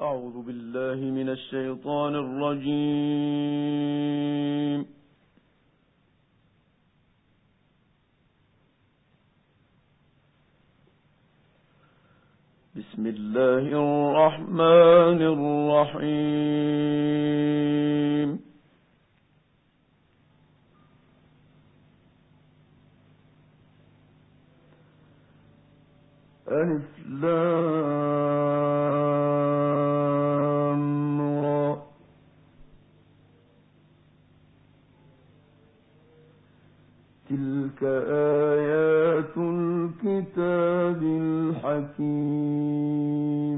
أعوذ بالله من الشيطان الرجيم. بسم الله الرحمن الرحيم. ألف لام را. تلك آيات الكتاب الحكيم.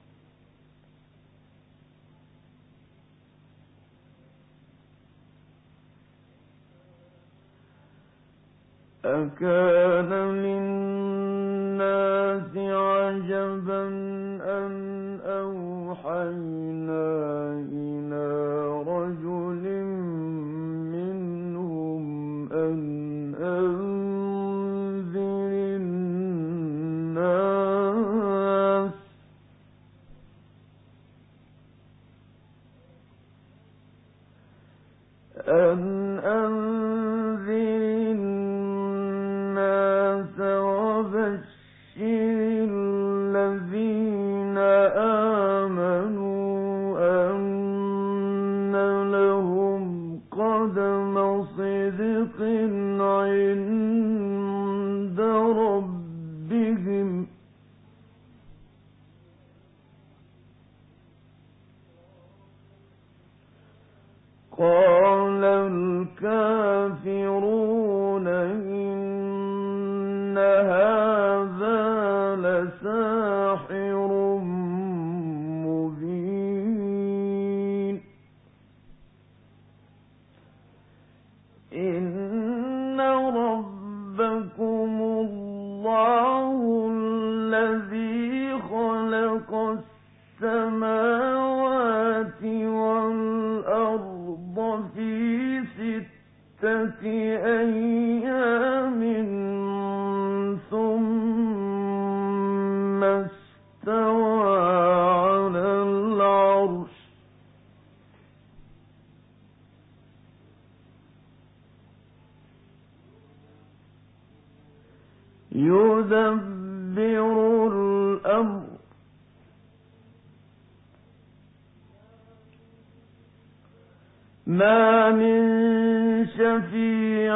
أكان للناس عجبا أن أوحينا إلى رجل منهم أن أنذر الناس وبشر الذين آمنوا أن لهم قدم صدق عند ربهم. قال الكافرون إن هذا لساحر مبين. إن ربكم الله الذي خلق السماوات والأرض في 6 أيام ثم استوى على العرش يدبر الأمر ما من شفيع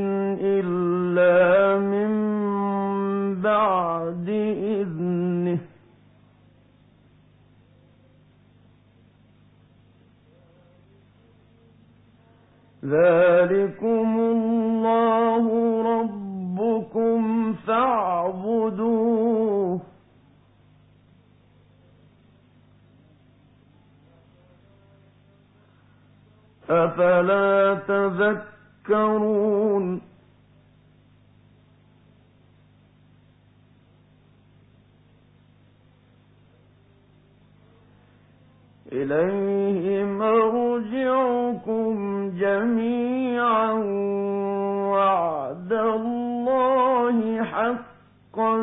إلا من بعد إذنه ذلكم الله ربكم فاعبدوه أفلا تذكرون. إليه مرجعكم جميعا وعد الله حقا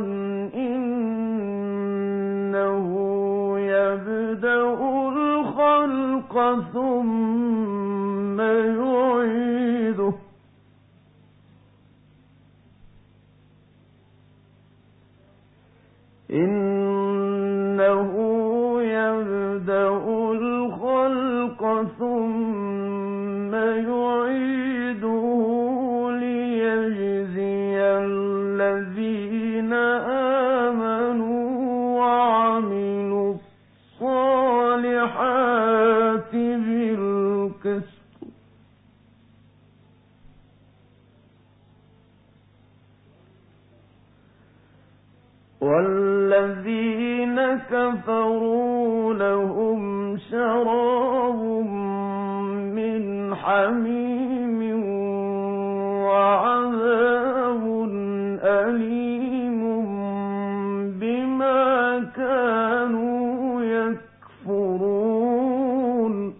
إنه يبدأ الخلق ثم يعيده إنه يبدأ الخلق ثم يعيده ليجزي الذين آمنوا وعملوا الصالحات بالقسط والذين كفروا لهم شراب من حميم وعذاب أليم بما كانوا يكفرون.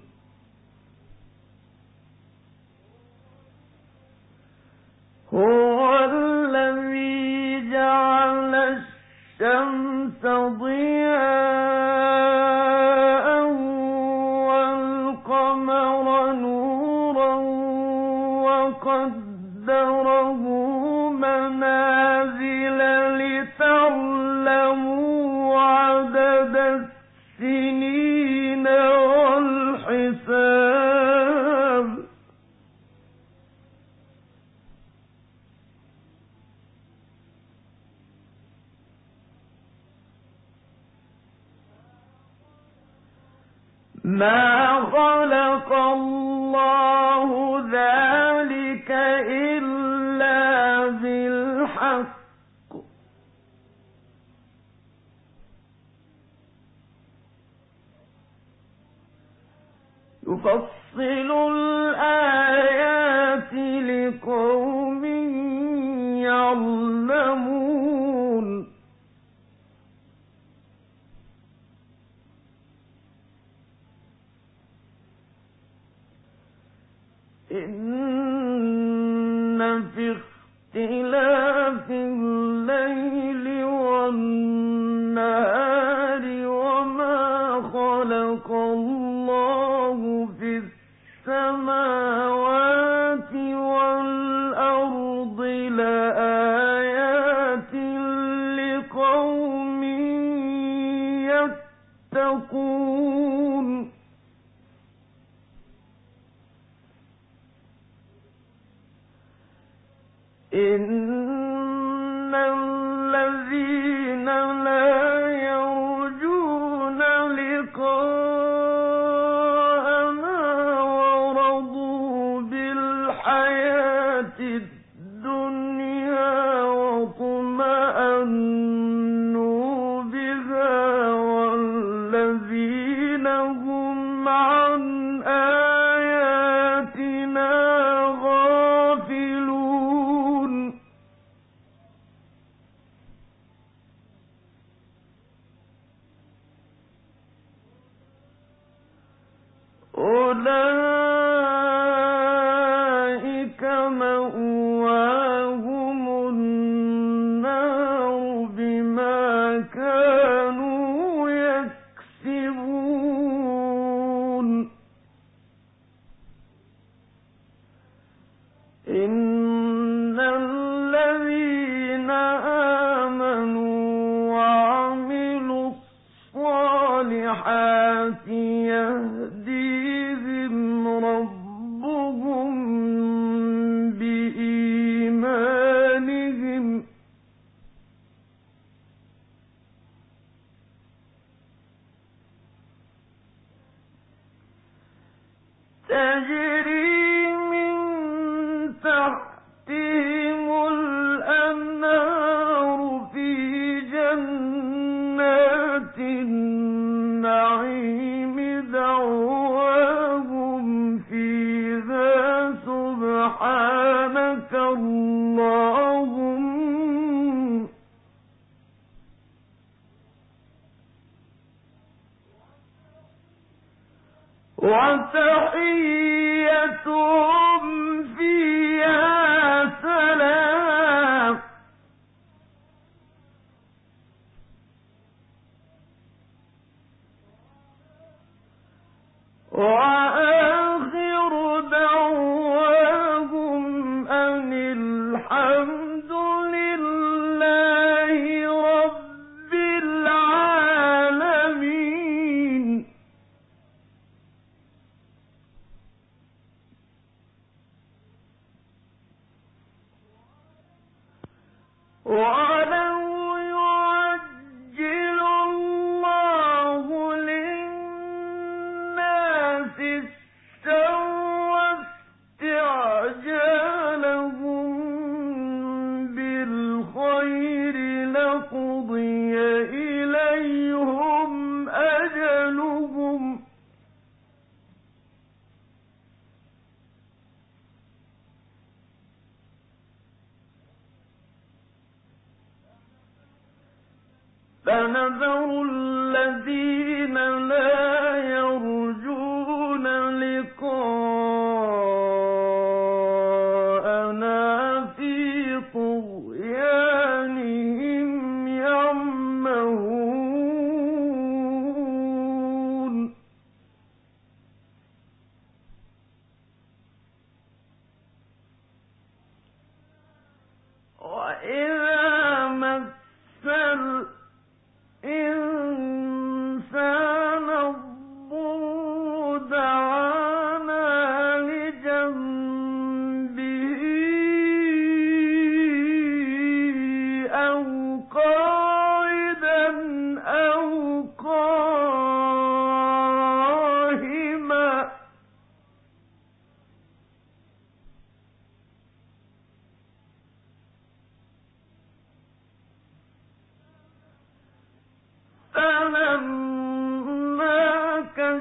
هو الذي جعل الشمس ضياء ما خلق الله ذلك إلا بالحق يفصل الآيات لقوم يعلمون إن في اختلاف الليل والنهار وما خلق الله في السماوات والأرض لآيات لقوم يتقون إن الذين لا يرجون لقاءنا ورضوا بالحياة الدنيا واطمأنوا بها والذين هم عن آياتنا غافلون أولئك مأواهم النار بما كانوا يكسبون إن الذين آمنوا وعملوا الصالحات يهديهم ربهم بإيمانهم تجري من تحتهم الأنهار في جنات النعيم دعواهم فيها سبحانك اللهم وتحيتهم فيها سلام وآخر دعواهم أن الحمد لله رب العالمين ولو يعجل الله للناس السوء استعجالهم بالخير لقضي إليهم أجلهم فنذر الذين لا يرجون لقاءنا في طغيانهم يعمهون وإذا مس الإنسان الضر دعانا لجنبه أو قاعدا أو قائما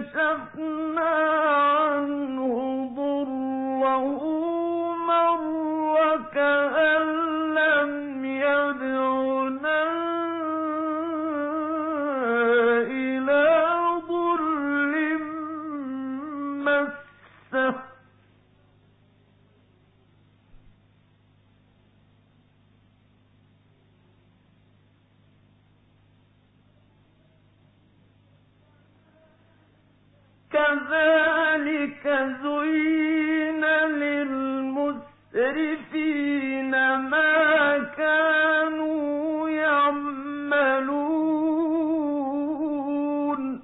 كَشَفْنَا عَنْهُ ضُرَّهُ مَرَّ كَأَن لَّمْ يَدْعُنَا إِلَىٰ ضُرٍّ مَّسَّهُ كَذَٰلِكَ زُيِّنَ لِلْمُسْرِفِينَ مَا كَانُوا يَعْمَلُونَ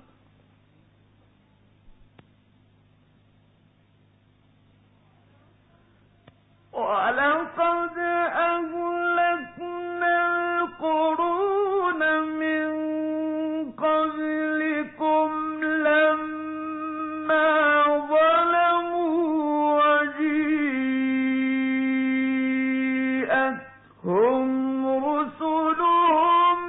وَلَقَدْ أَهْلَكْنَا الْقُرُونَ مِن قَبْلِكُمْ لَمَّا ظَلَمُوا وَجِيءَتْهُمْ رُسُلُهُم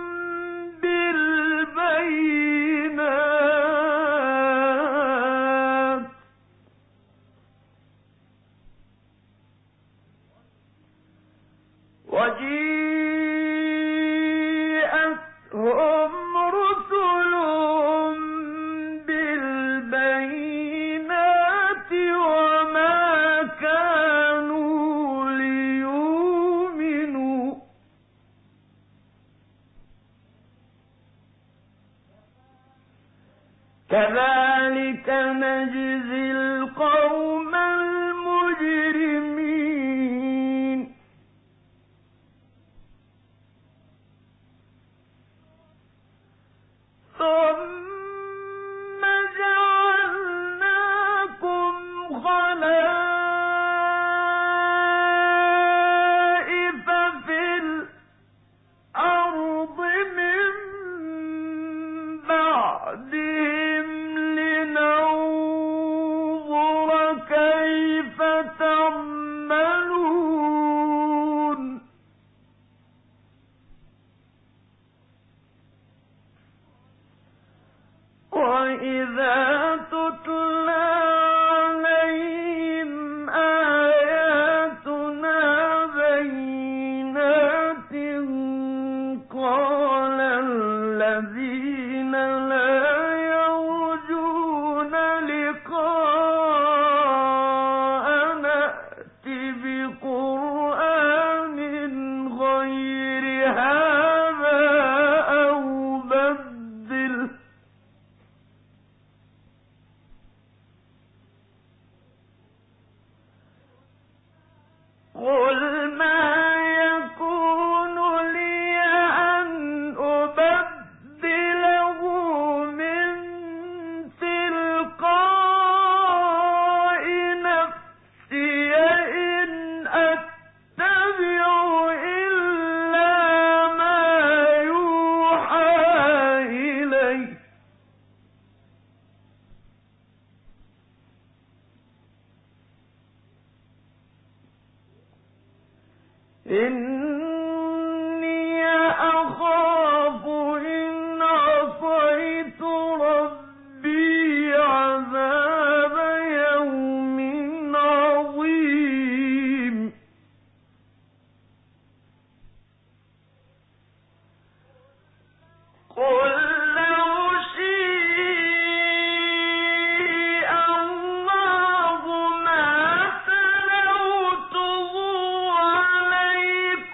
بِالْبَيِّنَاتِ وَمَا كَانُوا لِيُؤْمِنُوا كَذَٰلِكَ نَجْزِي الْقَوْمَ الْمُجْرِمِينَ ثُمَّ جَعَلْنَاكُمْ خَلَائِفَ فِي الْأَرْضِ مِن بَعْدِهِمْ لِنَنظُرَ كَيْفَ تَعْمَلُونَ وَإِذَا تُتْلَىٰ عَلَيْهِمْ آيَاتُنَا بَيِّنَاتٍ قَالَ الَّذِينَ لَا يَرْجُونَ لِقَاءَنَا ائْتِ بِقُرْآنٍ غَيْرِ هَٰذَا أَوْ بَدِّلْهُ قُلْ مَا يَكُونُ لِي أَنْ أُبَدِّلَهُ مِن تِلْقَاءِ نَفْسِي إِنْ أَتَّبِعُ إِلَّا مَا يُوحَىٰ إِلَيَّ إِنِّي أَخَافُ إِنْ عَصَيْتُ رَبِّي عَذَابَ يَوْمٍ عَظِيمٍ قُل لَّوْ شِاءَ اللَّهُ مَا تَلَوْتُهُ عَلَيْكُمْ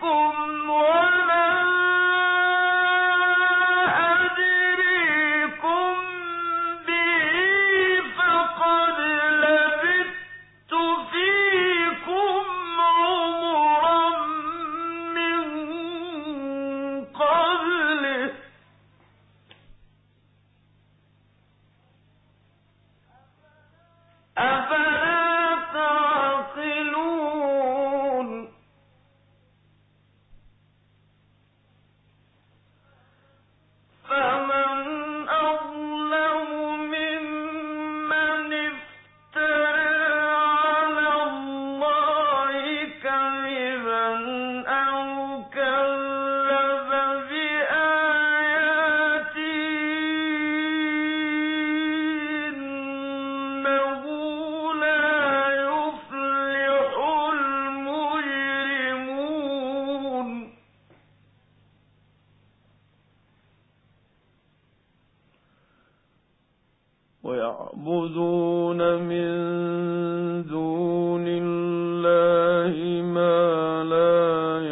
ويعبدون من دون الله ما لا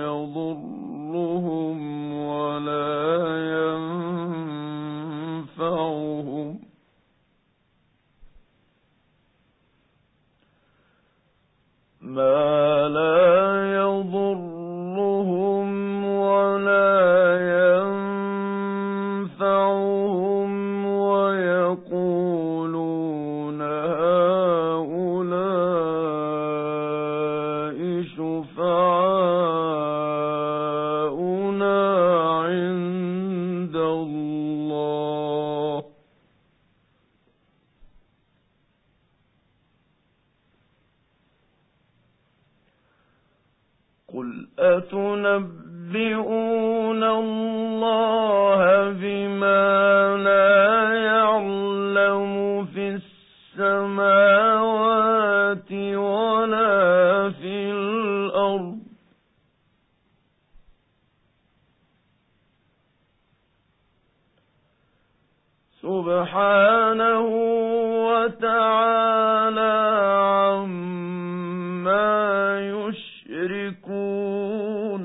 يضرهم ولا ينفعهم ويقولون هؤلاء شفعاؤنا عند الله قل أتنبئون الله بما لا يعلم في السماوات ولا في الأرض سبحانه وتعالى عما يشركون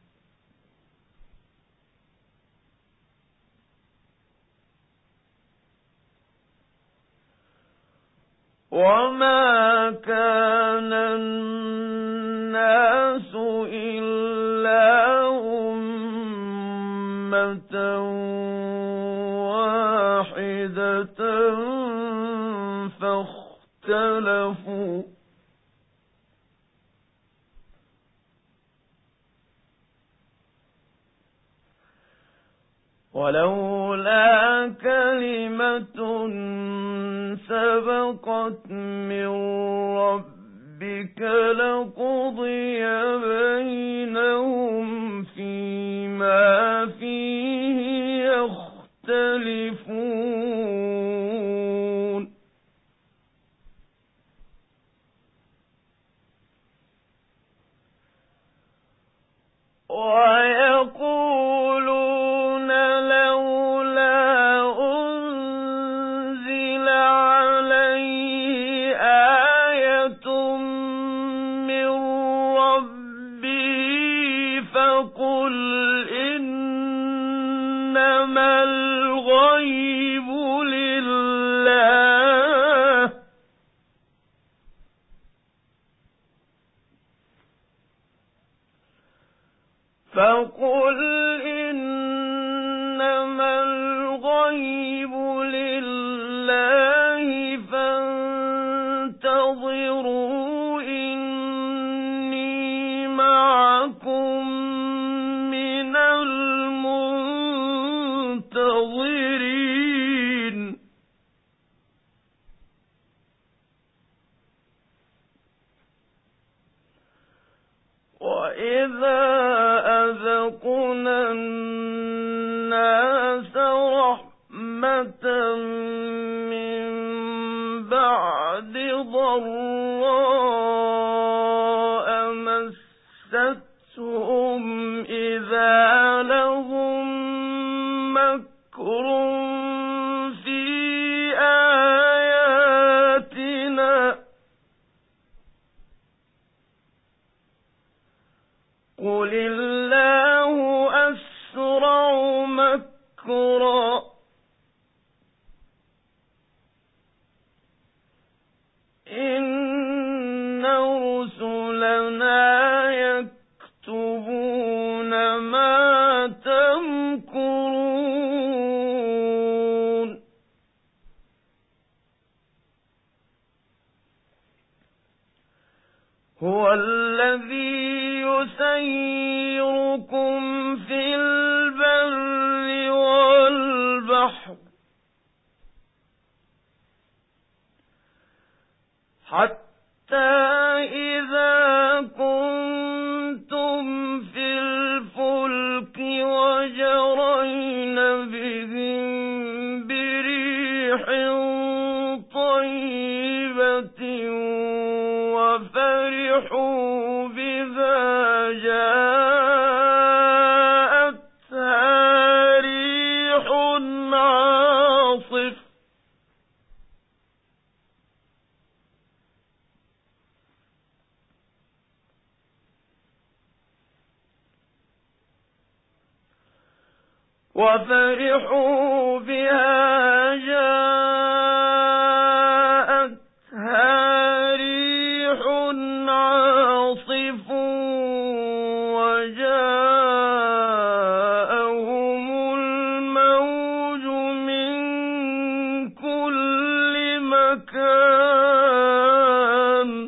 وما كان الناس إلا أمة واحدة فاختلفوا ولولا كلمة سبقت من ربك لقضي بينهم فيما فيه يختلفون ويقولون لولا أنزل عليه آية من ربه فقل إنما الغيب لله فقل إنما الغيب لله فانتظروا إني معكم من المنتظرين وإذا أذقنا الناس رحمة من بعد ضراء مستهم إذا لهم مكر في آياتنا قل الله أسرع مكرا إن رسلنا يكتبون ما تمكرون هو الذي يسيركم في البر والبحر حتى إذا كنتم في الفلك وجرين بهم بريح طيبة وفرحوا بها جاءتها ريح عاصف وفرحوا بها جاءتها ريح عاصف وجاءهم الموج من كل مكان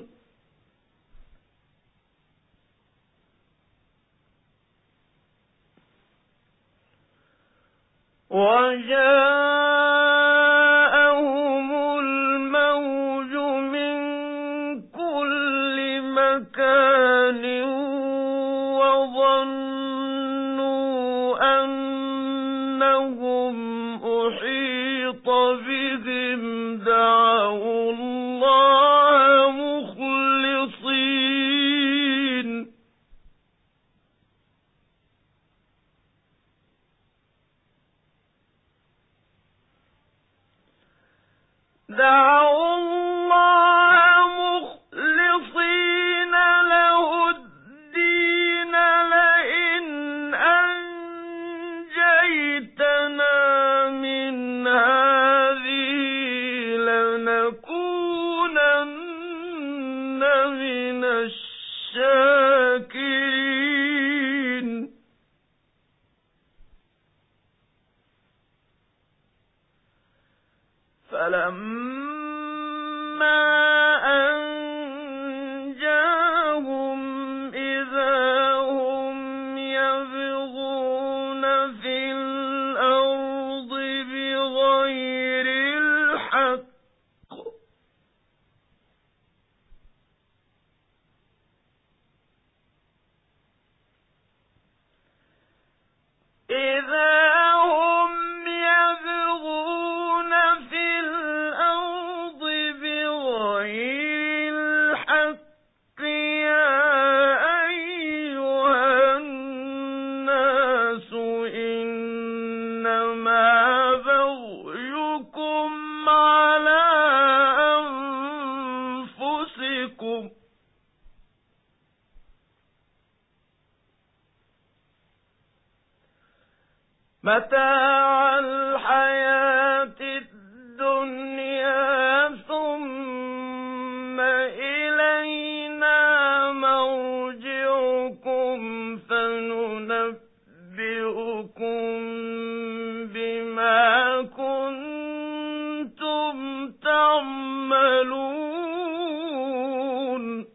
وظنوا أنهم أحيط بهم دعوا الله مخلصين له الدين لئن أنجيتنا من هذه لنكونن من الشاكرين فلما أنجاهم إذا هم يبغون في الأرض بغير الحق يا أيها الناس إنما بغيكم على أنفسكم متاع الحياة الدنيا ثم إلينا مرجعكم فننبئكم بما كنتم تعملون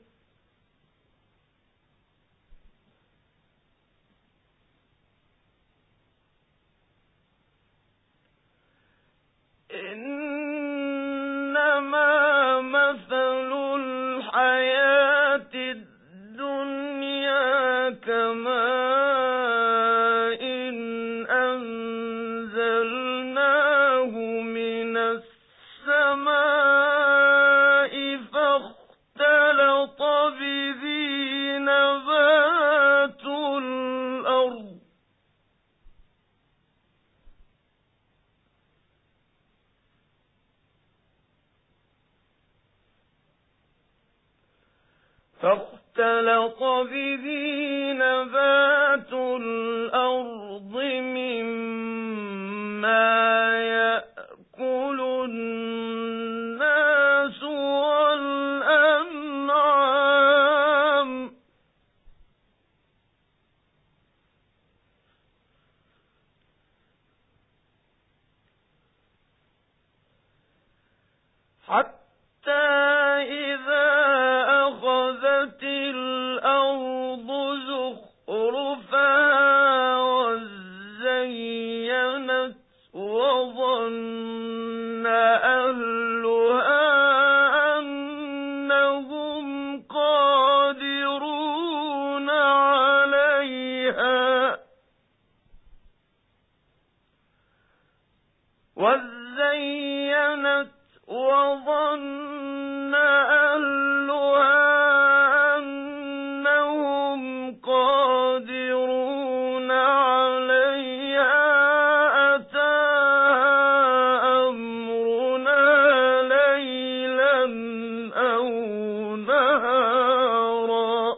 إنما مثل الحياة الدنيا كماء أنزلناه من السماء فاختلط به نبات الأرض مما يأكل الناس والأنعام حتى إذا أخذت الأرض زخرفها وزينت وظن أهلها أنهم قادرون عليها وظن أهلها أنهم قادرون عليها أتاها أمرنا ليلا أو نهارا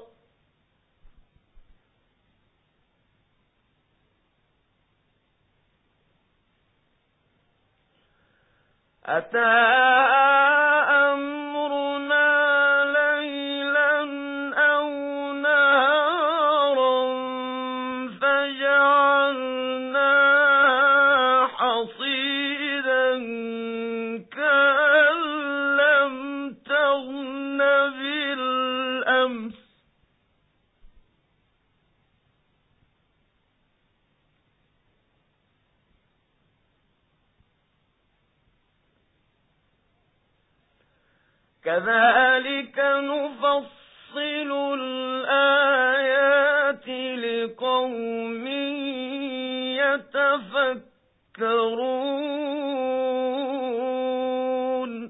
أتى أمرنا ليلا أو نهارا فجعلناها حصيدا كأن لم تغن بالأمس كذلك نفصل الآيات لقوم يتفكرون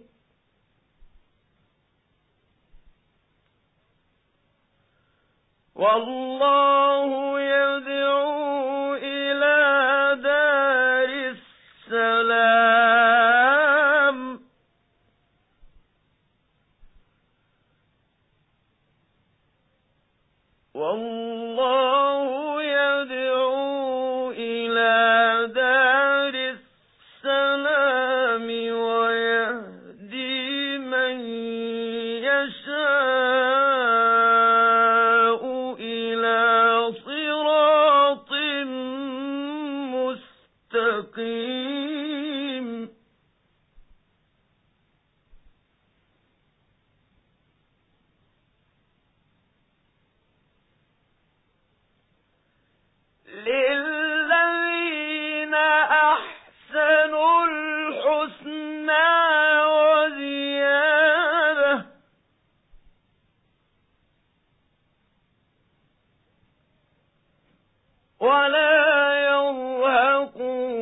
والله يدعو إلى دار السلام والله يدعو إلى دار السلام ويهدي من يشاء إلى صراط مستقيم للذين أحسنوا الحسنى وزيادة ولا يرهق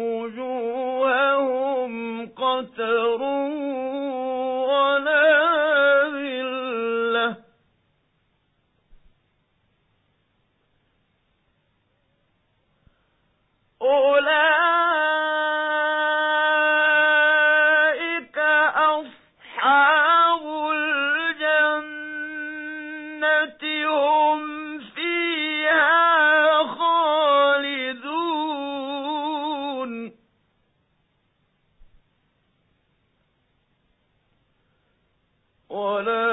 وجوههم قتر ولا ذلة أولئك أصحاب الجنة هم فيها خالدون ولا